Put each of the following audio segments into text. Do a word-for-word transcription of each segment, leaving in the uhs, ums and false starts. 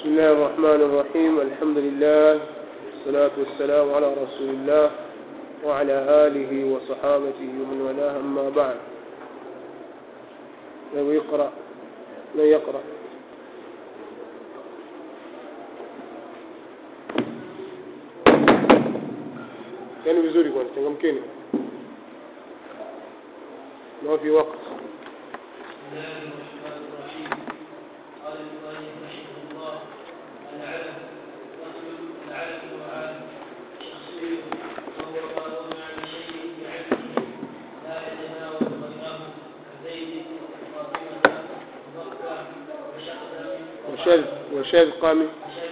بسم الله الرحمن الرحيم. الحمد لله والصلاة والسلام على رسول الله وعلى آله وصحابته ومن والاه. أما بعد، لو يقرأ من يقرأ. كان vizuri kwanza changamkeni, ما في وقت. وشاذ وشاذ قامي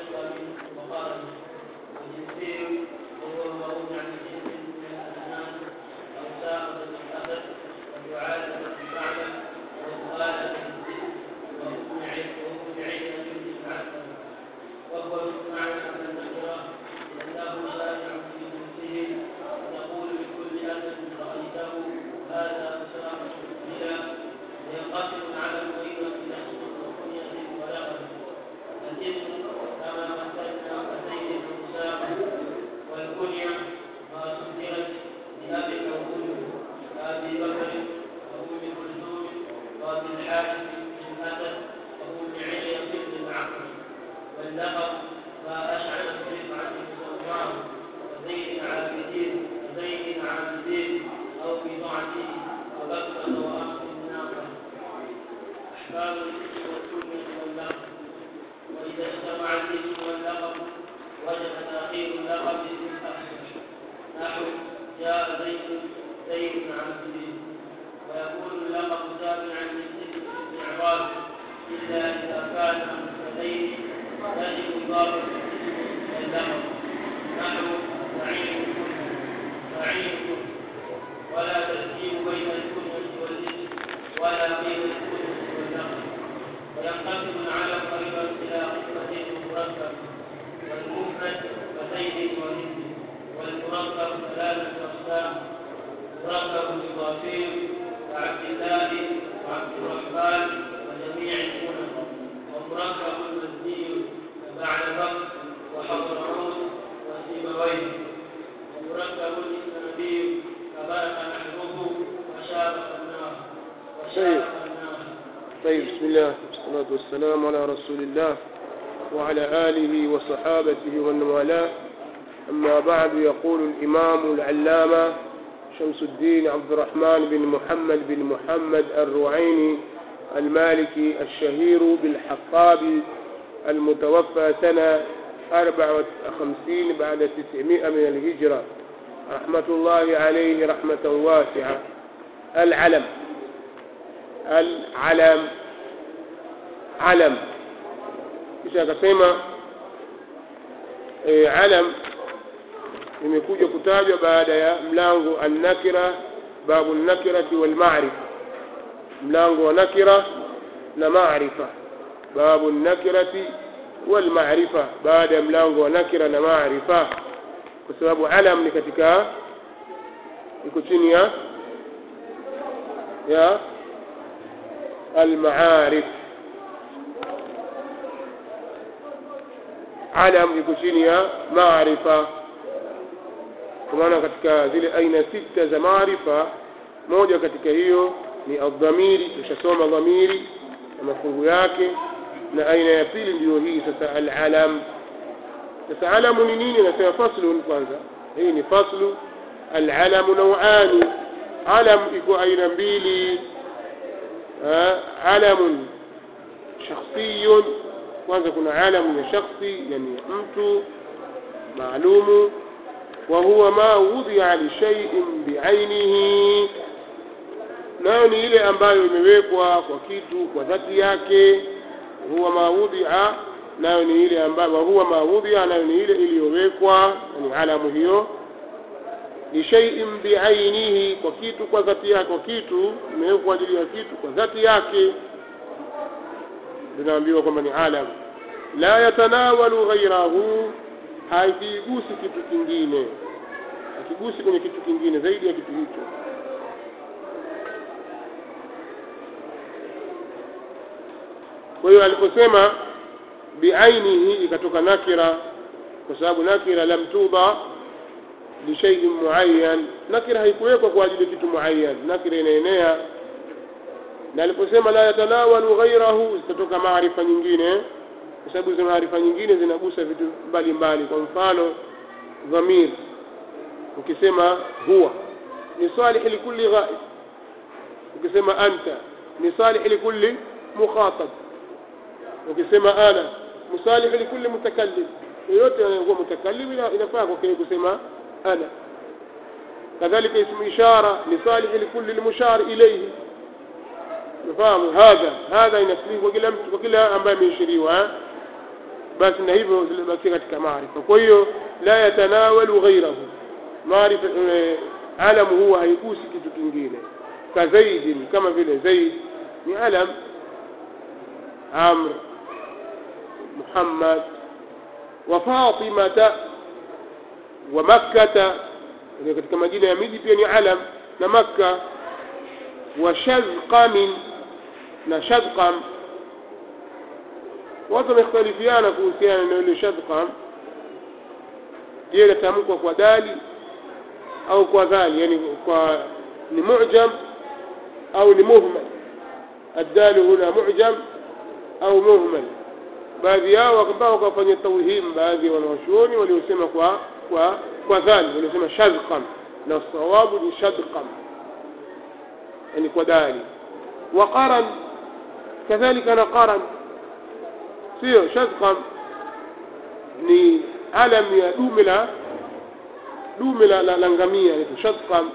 والسلام على رسول الله وعلى آله وصحابته ومن والاه. أما بعد، يقول الإمام العلامة شمس الدين عبد الرحمن بن محمد بن محمد الروعيني المالكي الشهير بالحطابي المتوفى سنة أربعة وخمسين بعد تسعمائة من الهجرة رحمة الله عليه رحمة واسعة. العلم العلم علم kisha akasema e, alam imekuja kutajwa baada ya mlango an-nakira, babu an-nakirati wal ma'rifa, mlango wa nakira na ma'rifa, babu an-nakirati wal ma'rifa, baada ya mlango wa nakira na ma'rifa, kwa sababu alam ni katika iko chini ya ya al-ma'arif. Alam iko chini ya maarifa, kwa maana katika zile aina sita za maarifa moja katika hiyo ni adhamiri. Tushasoma dhamiri na mafungu yake, na aina ya pili ndio hii sasa al-alam. Sasa alamu ni nini? Nasema faslu. Kwanza hii ni faslu. Al-alamu naw'ani, alam iko aina mbili. Alamun shakhsiyun, kwanza kuna alamu ya shakhsi, yani mtu maalumu, wa huwa ma wudhi'a li shay'in bi'ainihi, nayo ni ile ambayo imewekwa kwa kitu kwa dhati yake. Huwa ma wudhi'a, nayo ni ile ambayo huwa ma wudhi'a, nayo ni ile iliyowekwa, yani alamu hiyo, li shay'in bi'ainihi, kwa kitu kwa dhati yake, kwa kitu imewekwa kwa ajili ya kitu kwa dhati yake, tunaambiwa kwamba ni alam. La yatanawalu ghayrahu, haikigusi kitu kingine, hakigusi kwenye kitu kingine zaidi ya kitu hicho. Kwa hiyo aliposema biainihi ikatoka nakira, kwa sababu nakira lam tudha li shay'in muayyan. Nakira haikuwekwa kwa ajili ya kitu muayyan, nakira inaenea. Na aliposema la yatanawalu ghayrahu, zitatoka maarifa nyingine, kwa sababu hizo maarifa nyingine zinagusa vitu mbalimbali. Kwa mfano dhamir, ukisema huwa ni salih likulli ghaib, ukisema anta ni salih likulli mukhatab, ukisema ana musalih likulli mutakallim. yote anayokuwa mutakallim inafaa kwa kile kusema ana. kadhalika ismu ishara ni salih likulli almushar ilayhi. nafahamu hadha hadha inaslimu kwa kila mtu, kwa kila ambaye ameishiriwa. basi na hivyo zilibaki katika maarifa. kwa hiyo la yatanawalu ghayrahu, maarifa alamu huwa haigusi kitu kingine. ka zaid, kama vile zaid ni alam, amr, muhammad, wa fatimata wa makkah, ndio katika majina ya miji pia ni alam, na makkah. wa shadqam, na shadqam watu wamekhtalifiana kuhusiana na ile shadqam. je latamkwa kwa dali au kwa dhali, yani kwa ni mu'jam au ni muhmal. الدال هنا معجم au muhmal. baadhi yao wakapaa wakafanya tawhim, baadhi wanaoshuoni waliosema kwa kwa kwa dhali, waliosema shadqam, na sawabu ni shadqam, yani kwa dali. wa qaran kadhalika, na qaran sio shadqam, ni alam ya dume la dume la la ngamia, ni shadqam,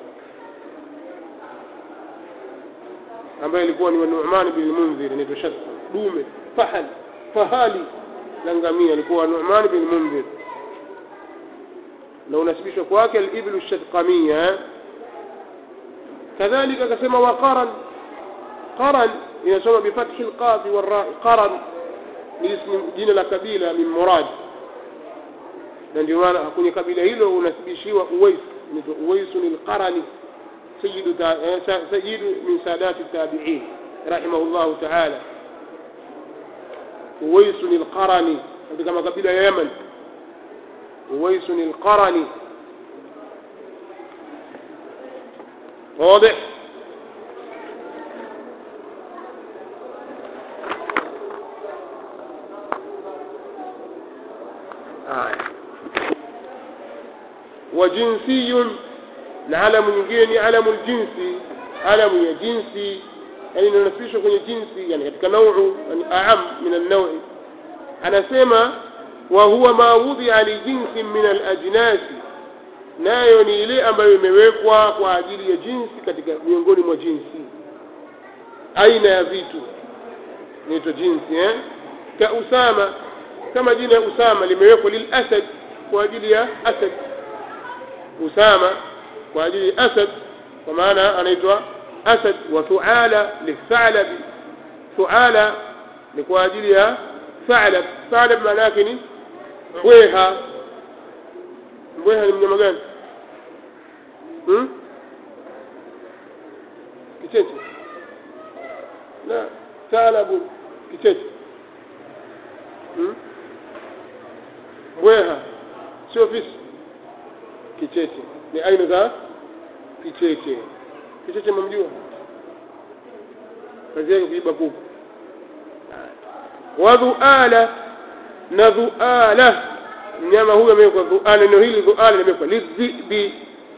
ambaye ilikuwa ni Nu'man bin Munzir, ni shadqam dume. fahal fahali la ngamia ilikuwa Nu'man bin Munzir, na unasibishwa kwake al-iblu shadqamiyya. kadhalika akasema wa qaran, qaran inasoma bi fathi al-qaf wal ra. qaran ni ismu jina la kabila min Murad, na ndio maana kwenye kabila hilo unasibishiwa Uwais, ni Uwais al-Qarani, sayyidu sayyidu min sadat at-tabi'in rahimahullah ta'ala. Uwais al-Qarani katika makabila ya Yemen. Uwais al-Qarani واضح. وجنسي العلم nyingine علم الجنسي, علم ya jinsi, yani inanasibishwa kwenye jinsi, yani katika nau'u, yani aam min an-naw'. anasema wa huwa ma wudhi'a li jinsin min al-ajnas, nayo ni ile ambayo imewekwa kwa ajili ya jinsi katika miongoni mwa jinsi, aina ya vitu inaitwa jinsi. eh ka Usama, kama jina Usama limewekwa lil asad, kwa ajili ya asad. Usama kwa ajili ya asad, kwa maana anaitwa asad. wa Thuala lithalab, Thuala ni kwa ajili ya thalab. Thalab maana yake ni mbweha. mbweha ni mnyama gani? hmm kicheche. la thalabu kicheche. hmm mbweha sio fisi. kicheche ni aina za kicheche. kicheche mumjua kazi yake kuiba kuku. wa dhuala, na dhuala mnyama huyo amewekwa dhuala. Neno hili dhuala limewekwa lidhibi,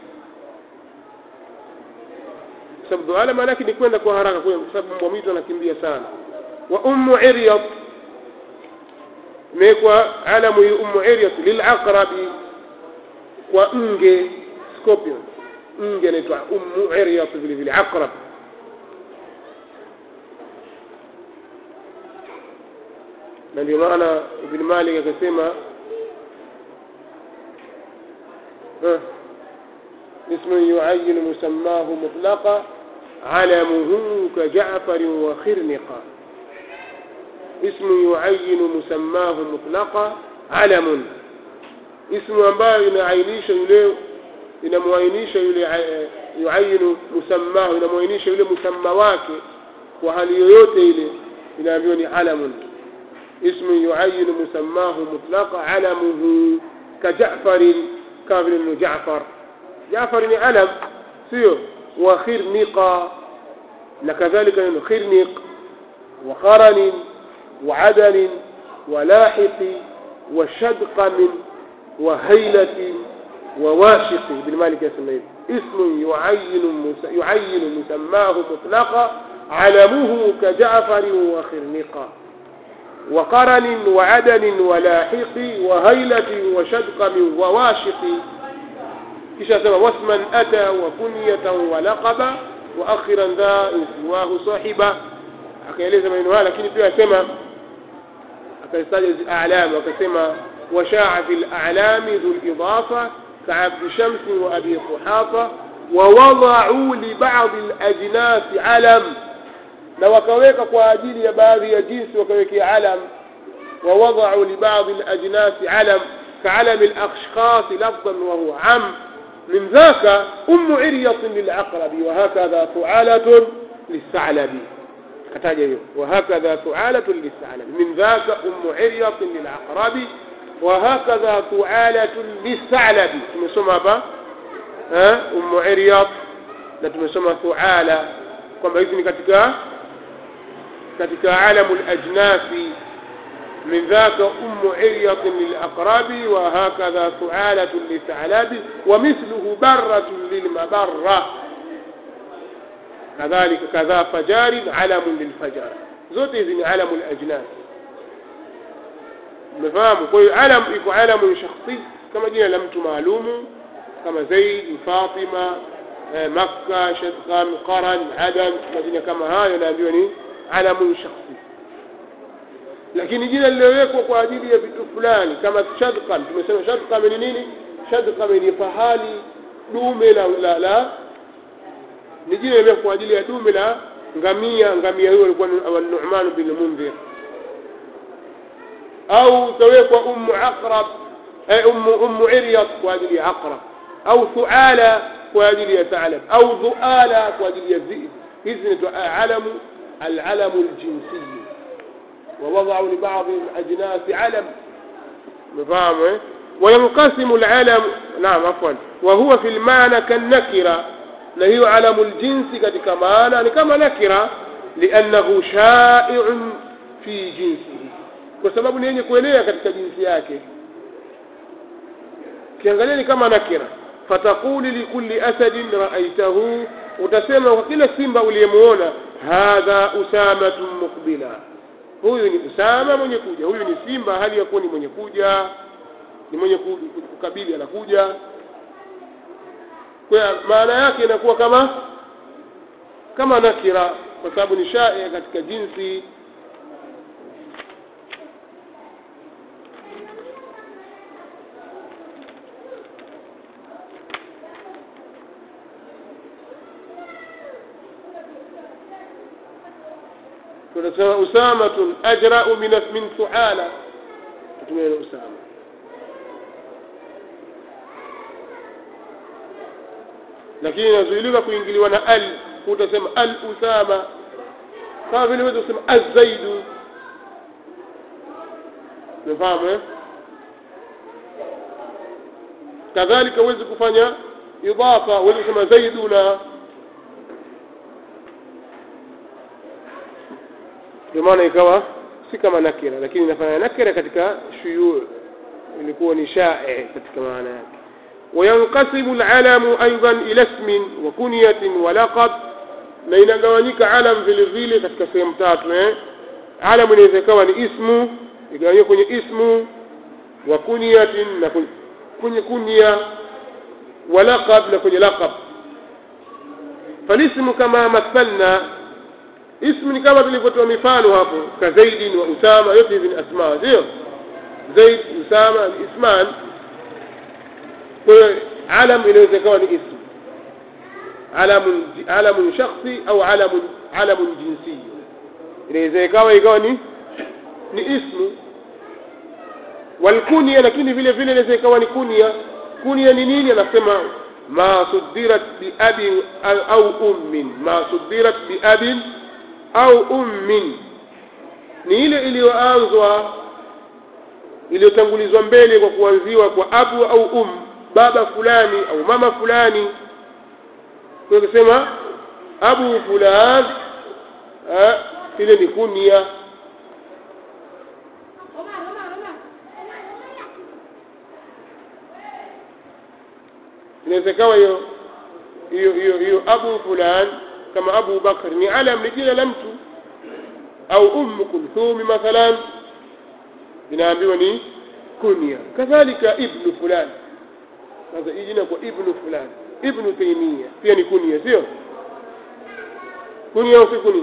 sababu dhuala maana yake ni kwenda kwa haraka, kwa sababu mbwa mwitu anakimbia sana. wa ummu iryat, imewekwa alamu ya ummu iryat lilaqrabi, kwa nge, scorpion. nge anaitwa ummu iryat, vile vile aqrab. na ndio maana Ibn Malik akasema اسم يعين مسماه مطلقا علمه كجعفر وخرنقا. اسم يعين مسماه مطلقا علم، اسم ambayo inaainisha yule, inamuainisha yule, yuayinu musammahu, inamuainisha yule musamma wake kwa hali yoyote ile, inaambiwa ni alamun. اسم يعين مسماه مطلق علمه كجعفر كابن جعفر جعفر علم سيو وخرنق لكذلك خرنق وقرن وعدن ولاحق وشدقم وهيلة وواشق بالمالك اسمه اسم يعين يعين مسماه مطلقا علمه كجعفر وخرنق وقرن وعدن ولاحق وهيلة وشدقم وواشق كيش سمى واسما أتى وكنية ولقبا وأخرا ذا سواه صاحبا akaeleza maneno haya lakini pia asema akaitaja al-a'lam akasema washa'a fil a'lam dhul idafa ka'abd shams wa abi quhafa wa wada'u li ba'd al-ajnas 'alam na wakaweka kwa ajili ya baadhi ya jinsi wakawekea alam wa wada'u li ba'd al-ajnas 'alam ka'alam al-ashkhas lafdhan wa huwa 'am min dhaka ummu 'iryat lil-'aqrab wa hakadha fu'alatun lis-sa'labi kataja hiyo وهكذا ثعالة للثعلب من ذاك أم عرية للعقرب وهكذا ثعالة للثعلب tumesoma hapa eh أم عرية na tumesoma ثعالة kwamba hizi ni katika katika alamul ajnasi من ذاك أم عرية للعقرب وهكذا ثعالة للثعلب ومثله برة للمبرة كذلك كذا فجار علم للفجار zote hizi ni alamu al-ajnas mfahamu kwa hiyo alam iko alamu shakhsi kama jina la mtu maalumu kama Zaid Fatima Makkah Shadqam Qaran Adan majina kama hayo naambiwa ni alamu shakhsi lakini jina lililowekwa kwa ajili ya vitu fulani kama Shadqam tumesema Shadqam ni nini Shadqam ni fahali dume la la, la ni jina lililo kwa ajili ya dume la ngamia ngamia huyo alikuwa Nu'man bin Mundhir au tawekwa ummu aqrab ay ummu ummu iryat kwa ajili ya aqrab au thuala kwa ajili ya tha'lab au dhuala kwa ajili ya dhi'b hizi ni alamu al-alam al-jinsi wa wada'u li ba'd al-ajnas 'alam mfahamu eh وينقسم العلم نعم عفوا وهو في المعنى كالنكره na hiyo alamul jinsi katika maana ni kama nakira li'annahu sha'i'un fi jinsihi kwa sababu ni yenye kuenea katika jinsi yake kiangalia ni kama nakira fatakuli likulli asadin ra'aytahu utasema kwa kila simba uliyemuona hadha usamatun muqbila huyu ni usama mwenye kuja huyu ni simba hali yakuwa ni mwenye kuja ni mwenye kukabili anakuja kwa maana yake inakuwa kama kama nakira kwa sababu ni sha'i katika jinsi tunasema usamatun ajra'u min min thu'ala tutumie usama lakini inazuiliwa kuingiliwa na al utasema al usama kama vile wewe unasema az-zaid unafahamu eh kadhalika uweze kufanya idafa wewe unasema zaiduna kwa maana ikawa si kama nakira lakini inafanya nakira katika shuyu ilikuwa ni sha'i katika maana yake وينقسم العلم ايضا الى اسم وكنيه ولقب na inagawanyika alam vile vile katika sehemu tatu eh alam inaweza kuwa ni ismu igawanywe kwenye ismu wa kunyatin na kwenye kunya wa laqab na kwenye laqab falismu kama mathalna ismu ni kama tulivyotoa mifano hapo ka Zaid wa Usama yote hizi ni asma sio Zaid Usama isman kwa alam inaweza kuwa ni ismu alam alam shakhsi au alam alam jinsi inaweza ikawa ikawa ni ni ismu walkunya lakini vile vile inaweza ikawa ni kunya kunya ni nini anasema ma sudirat bi abi au ummin ma sudirat bi abin au ummin ni ile iliyoanzwa iliyotangulizwa mbele kwa kuanziwa kwa abu au um, baba fulani au mama fulani. Kwa kusema abu fulan ile ni kunia. inaweza kawa hiyo hiyo hiyo hiyo abu fulan kama Abu Bakr ni alam ni jina la mtu, au Umm Kulthum mathalan inaambiwa ni kunya. Kadhalika ibn fulan, sasa hii jina kwa ibn fulan, Ibn Taymiyyah pia ni kunya, sio kunya au si kunya?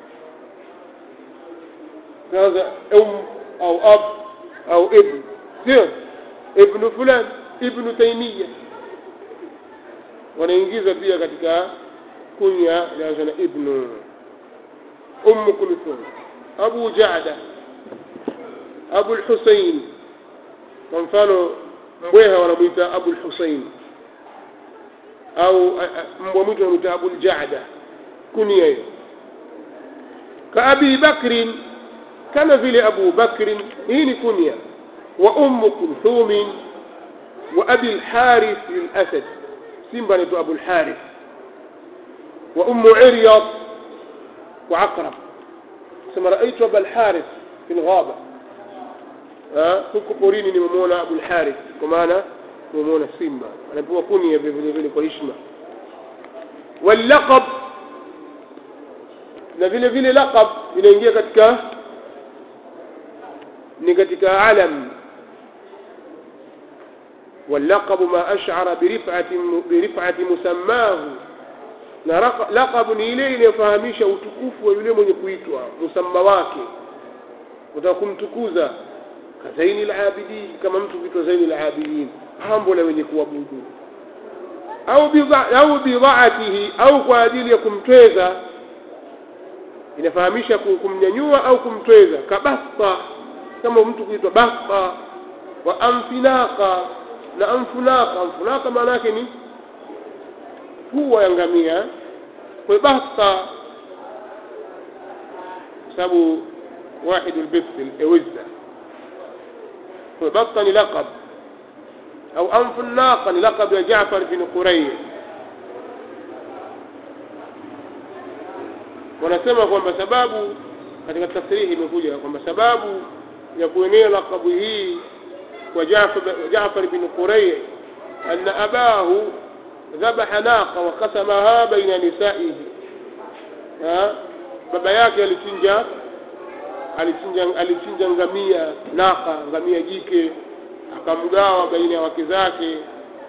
Sasa um au ab au ibn, sio ibn fulan, Ibn Taymiyyah wanaingiza pia katika kunya inaanza na ibn. Umm Kulthum, Abu Ja'da, Abu al-Husayn, kwa mfano mbweha wanamuita Abu al-Husayn, au mbwa mwitu wanamuita Abu al-Ja'da, kunya hiyo. Ka Abi Bakr, kama vile Abu Bakr, hii ni kunya. Wa Umm Kulthum wa Abi al-Harith al-Asad, simba ni Abu al-Harith. Wa Umm Iryad wa Aqrab, sema raaitu Abu al-Harith fi al-ghaba, huko porini nimemuona Abu al-Harith, kwa maana nimemuona simba. Anapewa kunya vile vile kwa heshima. Wal laqab, na vile vile laqab inaingia katika ni katika alam. واللقب ما أشعر برفعة برفعة مسماه, na laqab ni ile inayofahamisha utukufu wa yule mwenye kuitwa, musamma wake, unataka kumtukuza. Kazaini al-abidin, kama mtu kuitwa Zaini al-abidin, hambo la wenye kuabudu. Au bidha au bidhaatihi, au kwa ajili ya kumtweza, inafahamisha kumnyanyua au kumtweza. Kabasta, kama mtu kuitwa basta. Wa amfinaka, na amfunaka, amfunaka maana yake ni huwa ya ngamia. Kwa basta sababu واحد البثل اوزة, kwa basta ni laqab. Au amfunaka ni laqab ya Jaafar bin Quraysh. Wanasema kwamba sababu katika tafsiri imekuja kwamba sababu ya kuenea laqabu hii kwa Jaafar bin Quraysh anna abahu dhabaha naqa wa qasamaha baina nisaihi. Baba yake alichinja alichinja alichinja ngamia naqa, ngamia jike, akamgawa baina ya wake zake.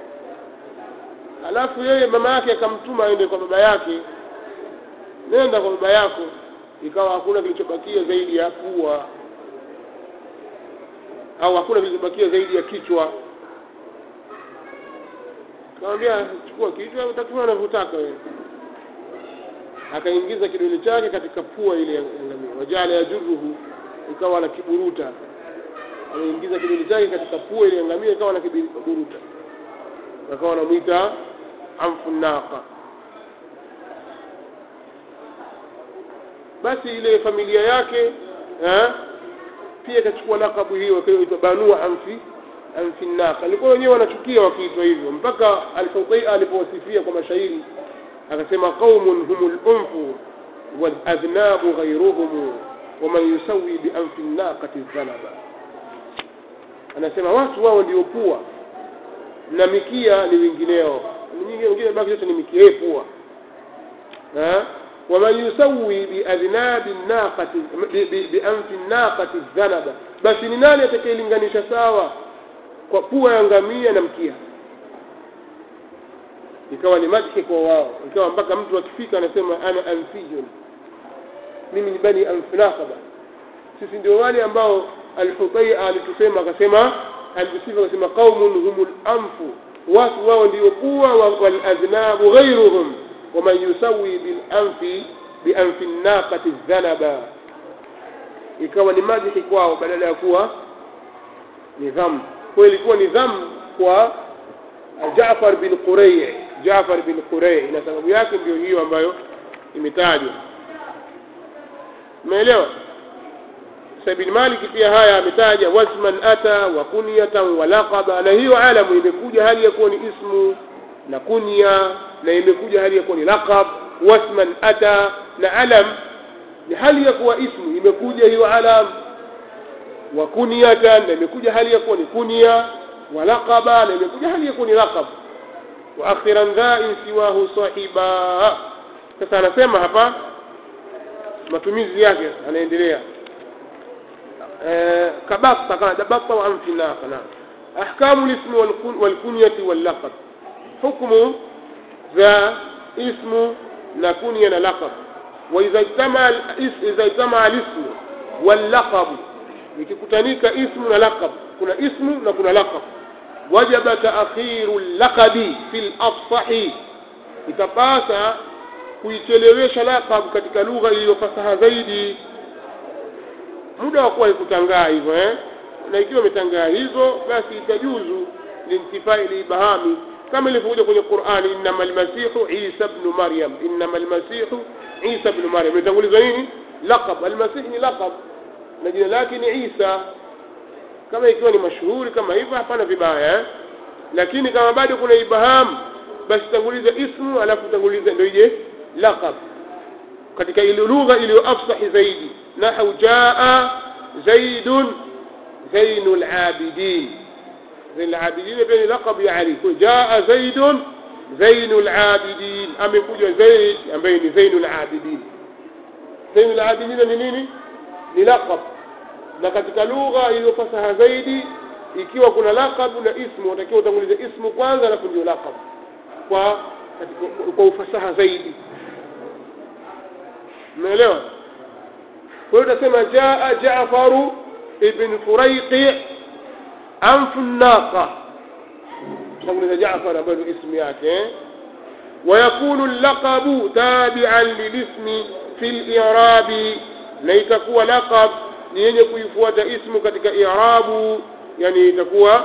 Alafu yeye mama yake akamtuma aende kwa baba yake, nenda kwa baba yako, ikawa hakuna kilichobakia zaidi ya pua, au hakuna kilichobakia zaidi ya kichwa. Kaambia chukua kichwa, utatumia unavyotaka wewe. Akaingiza kidole chake katika pua ile ya ngamia, wajala yajuruhu, ikawa na kiburuta. Aliingiza kidole chake katika pua ile ya ngamia, ikawa na kiburuta, akawa anamuita amfun naqa. Basi ile familia yake eh pia ikachukua lakabu hiyo, akaitwa Banu Amfi Amfi Naqa. Walikuwa wenyewe wanachukia wakiitwa hivyo, mpaka Al-Hutayy alipowasifia kwa mashairi akasema qaumun humul unfu wal adnabu ghayruhum wa man yusawi bi anfi naqati dhanaba. Anasema watu wao ndio pua na mikia ni wengineo, nyingine wengine baki yote ni mikia pua. eh ومن يسوي بأذناب الناقة بأنف الناقة الذنب, basi ni nani atakayelinganisha sawa kwa pua ya ngamia na mkia? Ikawa ni madhi kwa wao, ikawa mpaka mtu akifika anasema ana anfijun, mimi ni bani anfnaqaba. Sisi ndio wale ambao Al-Hutayy alitusema, akasema alisifa, akasema qaumun humul anfu, watu wao ndio pua, wal adhnabu ghayruhum ومن يسوي بالأنف بأنف الناقة الذنبا. ikawa ni madhi kwao badala ya kuwa nidhamu. Kwa ilikuwa nidhamu kwa Jaafar bin Quraysh, Jaafar bin Quraysh, na sababu yake ndio hiyo ambayo imetajwa. Umeelewa? Ibn Malik pia haya ametaja wasman ata wa kunyatan wa laqaba, na hiyo alamu imekuja hali ya kuwa ni ismu na kunya, na imekuja hali ya kuwa ni laqab. Wasman ata na alam ni hali ya kuwa ismu, imekuja hiyo alam. Wa kunyatan na imekuja hali ya kuwa ni kunya, wa laqaba na imekuja hali ya kuwa ni laqab. Wa akhiran dha'in siwahu sahiba. Sasa anasema hapa matumizi yake, anaendelea eh kabasta kana dabata wa amfina kana ahkamu al-ism wal kunyati wal laqab, hukmu za ismu na kunya na laqab. Wa idha ijtama idha ijtama al-ism wal laqab, ikikutanika ismu na laqab, kuna ismu na kuna laqab, wajaba ta'khiru al-laqabi fil afsahi, itapasa kuichelewesha laqab katika lugha iliyofasaha zaidi, muda wa kuwa ikutangaa hivyo eh na ikiwa umetangaa hizo basi itajuzu lintifai libahami, kama ilivyokuja kwenye Qur'ani, innamal masihu Isa ibn Maryam, innamal masihu Isa ibn Maryam. Imetangulizwa nini? Laqab. Al-Masih ni laqab na jina lake ni Isa. Kama ikiwa ni mashuhuri kama hivyo hapana vibaya eh? Lakini kama bado kuna ibaham, basi tanguliza ismu alafu tanguliza ndio ije laqab katika ile lugha iliyo afsahi zaidi. Nahu jaa zaidun zainul abidin, zainul abidin pia ni laqab ya Ali. Jaa zaidun zainul abidin, amekuja zaid ambaye ni zainul abidin. Zainul abidin ni nini? Ni laqab. Na katika lugha iliyo fasaha zaidi, ikiwa kuna laqab na ismu, utakiwa utangulize ismu kwanza alafu ndio laqab kwa kwa ufasaha zaidi. Umeelewa? Kwa hiyo tunasema jaa Ja'far ibn Furayqi anfu an-naqa, tunamuuliza Ja'far ambaye ni ismu yake. Wa yakunu al-laqabu tabi'an lil-ismi fi al-i'rabi, na itakuwa laqab ni yenye kuifuata ismu katika i'rabu, yani itakuwa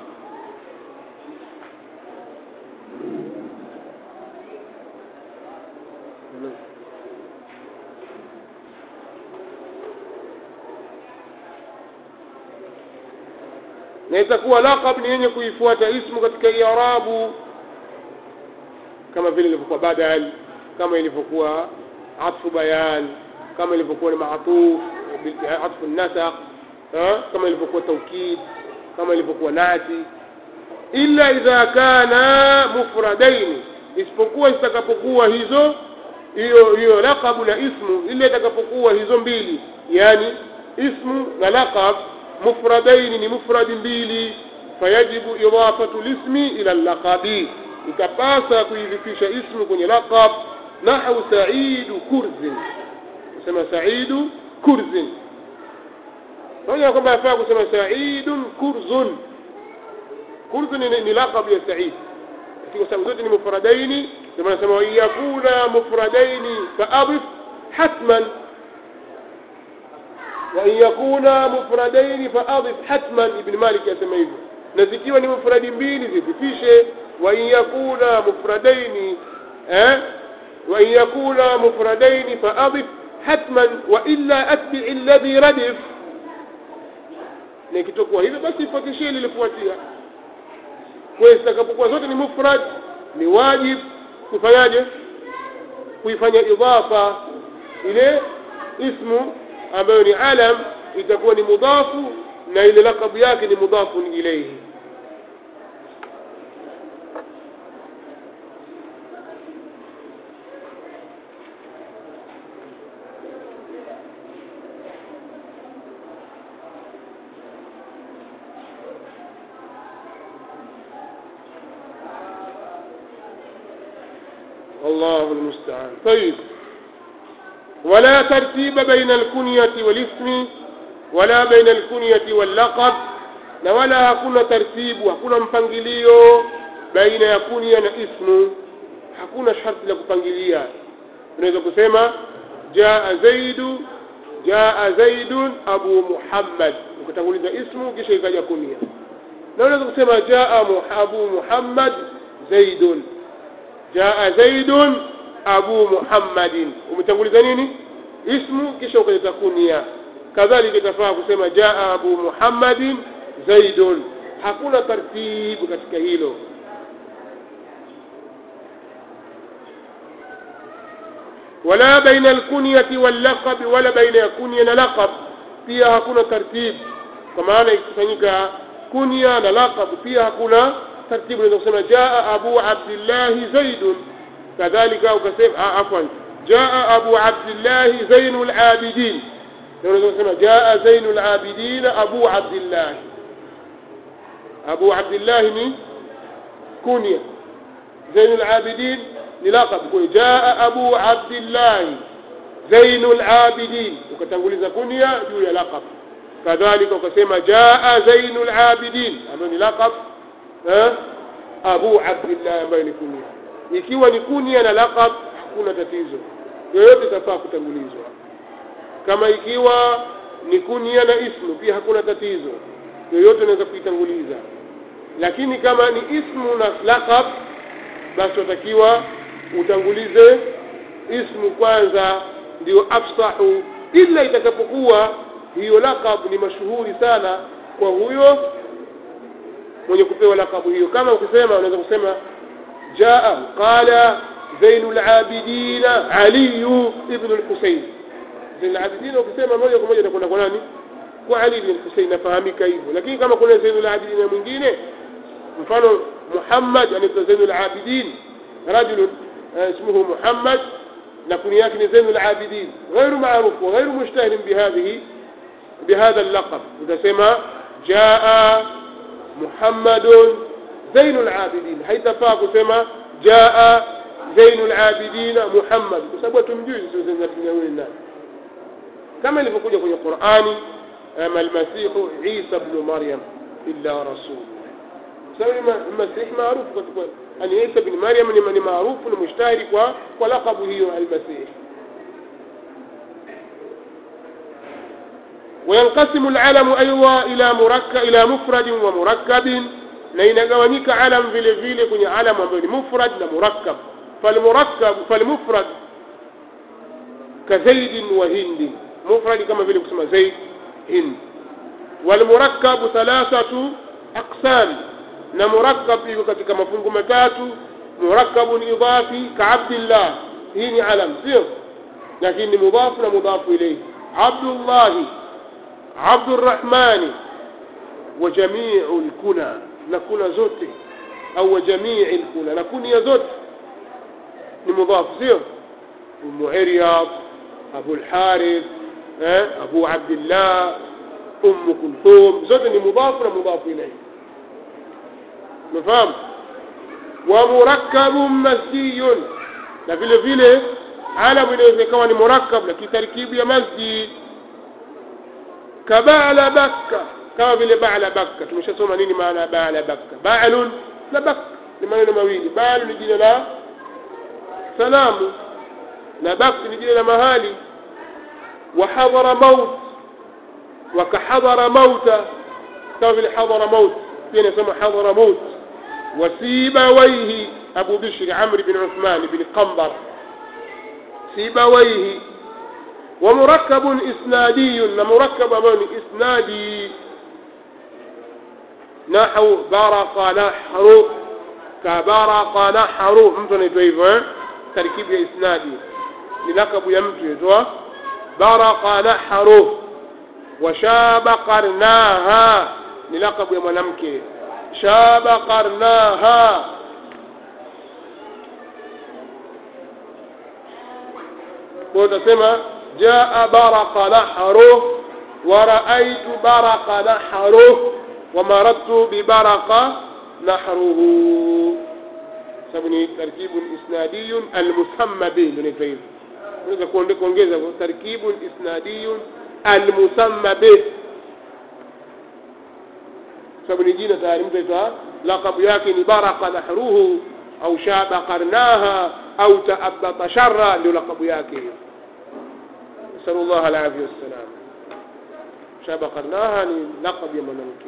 na itakuwa laqab ni yenye kuifuata ismu katika i'rabu, kama vile ilivyokuwa badal, kama ilivyokuwa atfu bayan, kama ilivyokuwa ni ma'tuf bil atfu an-nasaq, kama ilivyokuwa tawkid, kama ilivyokuwa nati. Illa idha kana mufradain, isipokuwa itakapokuwa hizo hiyo hiyo laqab na ismu, illa itakapokuwa hizo mbili, yani ismu na laqab mufradain ni mufrad mbili, fayajibu idafatu al-ismi ila al-laqabi, itapasa kuidhifisha ismu kwenye laqab. Nahu Sa'id Kurzin, kusema Sa'id Kurzin, wala kwamba yafaa kusema Sa'id Kurzun. Kurzun ni laqab ya Sa'id, lakini sababu zote ni mufradaini, ndio tunasema yakuna mufradaini fa adif hatman, wa yakuna mufradaini fa adif hatman. Ibn Malik yasema hivyo, na zikiwa ni mufradi mbili zidifishe. Wa yakuna mufradaini eh wa yakuna mufradaini fa adif hatman wa illa atbi alladhi radif, na kitakuwa hivyo basi ifuatishie lilifuatia. Kwa hiyo zitakapokuwa zote ni mufrad, ni wajib kufanyaje? Kuifanya idhafa ile ismu ambayo ni alam itakuwa ni mudhafu, na ile laqab yake ni mudhafu ilayhi. الله المستعان. طيب. ولا ترتيب بين الكنية والاسم ولا بين الكنية واللقب، na wala hakuna tartibu, hakuna mpangilio baina ya kunya na ismu, hakuna sharti la kupangilia. Unaweza kusema jaa zaidu jaa zaidun abu Muhammad, ukatanguliza ismu kisha ikaja kunya. Na unaweza kusema jaa abu Muhammad zaidun, jaa zaidun abu Muhammadin, umetanguliza nini? Ismu kisha ukaleta kunya. kadhalika itafaa kusema jaa Abu Muhammadin Zaidun. Hakuna tartibu katika hilo. wala baina al-kunyati wal-laqab, wala baina ya kunya na laqab pia hakuna tartibu. Kwa maana ikifanyika kunya na laqab pia hakuna tartibu. Unaweza kusema jaa Abu Abdullah Zaidun, kadhalika ukasema afwan jaa Abu Abdullah Zainul Abidin, unaweza kusema jaa Zainul Abidin Abu Abdullah. Abu Abdullah ni kunya, Zainul Abidin ni laqab. Kwa jaa Abu Abdullah Zainul Abidin, ukatanguliza kunya juu ya laqab. Kadhalika ukasema jaa Zainul Abidin ambayo ni laqab, eh Abu Abdullah ambayo ni kunya. Ikiwa ni kunya na laqab hakuna tatizo, yoyote itafaa kutangulizwa. Kama ikiwa ni kunya na ismu pia hakuna tatizo, yoyote unaweza kuitanguliza. Lakini kama ni ismu na laqab, basi utakiwa utangulize ismu kwanza, ndio afsahu, ila itakapokuwa hiyo laqab ni mashuhuri sana kwa huyo mwenye kupewa laqab hiyo. Kama ukisema, unaweza kusema jaa qala Zainul Abidin Ali ibn al-Husayn. Zainul Abidin ukisema moja kwa moja itakwenda kwa nani? Kwa Ali ibn al-Husayn, nafahamika hivyo. Lakini kama kuna Zainul Abidin mwingine, mfano Muhammad anaitwa Zainul Abidin, rajul اسمه محمد لكن يكن زين العابدين غير معروف وغير مشتهر بهذه بهذا اللقب، إذا سمى جاء محمد زين العابدين، حيث فاق سمى جاء زين العابدين محمد، وسبب تمجيز زين العابدين كما اللي بيقول في القرآن أما المسيح عيسى ابن مريم إلا رسول. سبب المسيح معروف أن عيسى بن مريم من معروف ومشتهر ولقبه المسيح. وينقسم العلم أيضا إلى مركب إلى مفرد ومركب، لينغوانيك علم vile vile kwenye علم ambayo ni mufrad na murakkab. فالمركب فالمفرد كزيد وهند، مفرد كما vile kusema زيد هند. والمركب ثلاثة أقسام، na murakkab iko katika mafungu matatu. Murakkabun idafi ka Abdullah, hii ni alam sio, lakini ni mudhaf na mudhaf ilayhi. Abdullah, Abdurrahman wa jami'ul kuna, na kuna zote au jami'il kuna, na kunia zote ni mudhaf sio. Mu'riyab, Abu al-Harith, eh Abu Abdullah, Umm Kulthum, zote ni mudhaf na mudhaf ilayhi. مفهوم. ومركب مسجي، na vile vile alamu inaweza kuwa ni murakkab lakini tarkibu ya masjid. kabala bakka, kama vile ba'la bakka. Tumeshasoma nini maana ba'la bakka? ba'lun na bakka ni maneno mawili. ba'lun ni jina la salamu na bakka ni jina la mahali. wa hadara maut, wa kahadara mauta, kama vile hadara maut pia nasema hadara maut. وسيبويه أبو بشر عمرو بن عثمان بن قنبر سيبويه. ومركب إسنادي، مركب أمان إسنادي نحو برق نحر، كبرق نحر ممكن يتويفه تركيب إسنادي للقب يمتو يتوى برق نحر. وشاب قرناها للقب يمنمكي شاب قرناها. وتسمى جاء برق نحره ورأيت برق نحره ومررت ببرق نحره. سبني تركيب إسنادي المسمى به بنفيذ، إذا كنت كونجيزا تركيب إسنادي المسمى به. sababu ni jina tayari mtu aitwa laqab yake ni baraka nahruhu au shaba qarnaha au ta'abbata sharra, ndio laqab yake. sallallahu alayhi wasallam. shaba qarnaha ni laqab ya mwanamke.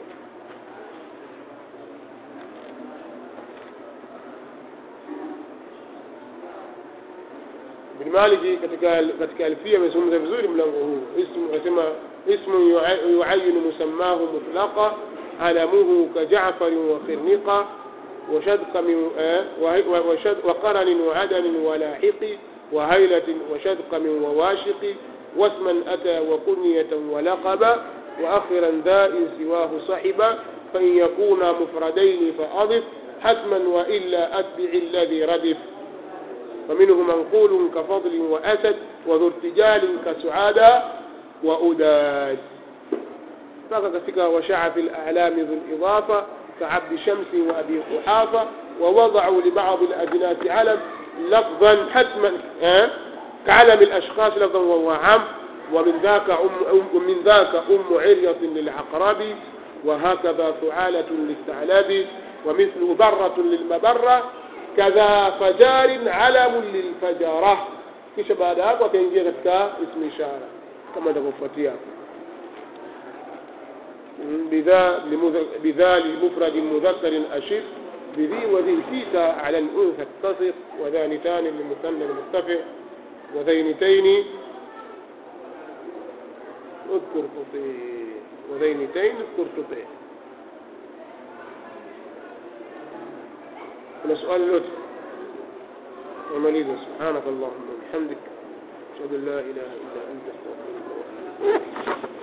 Ibn Maliki katika katika alfia amezungumza vizuri mlango huu. Ismu anasema ismu yu'ayyin musammahu mutlaqa alamuhu ka Ja'far wa Khirniqa wa shadqa min wa shad wa qaran wa adan wa lahiqi wa haylatin wa shadqa min wawashiqi wasman ata wa kunyatan wa laqaba wa akhiran da'in siwahu sahiba fa in yakuna mufradayn fa adif hatman wa illa atbi' alladhi radif فمنه منقول كفضل وأسد وذو ارتجال كسعادة وأداد فقط فيك وشع في الأعلام ذو الإضافة كعبد شمس وأبي قحافة ووضعوا لبعض الأجناس علم لفظا حتما أه؟ كعلم الأشخاص لفظا وهو عام ومن ذاك أم, من ذاك أم عرية للعقرب وهكذا ثعالة للثعلب ومثل برة للمبرة كذا فجار علم للفجارة kisha baada hapo akaingia katika ismu ishara kama ndivyofuatia bidha bidha limufrad mudhakkar ashir bidhi wa dhi fita ala al-untha tasif wa dhanitani lilmuthanna almuttafi wa dhaynitayn اذكر تطيع وذينتين اذكر تطيع. سؤال اللطف ومليذ سبحانك اللهم وبحمدك أشهد أن لا إله إلا أنت أستغفرك.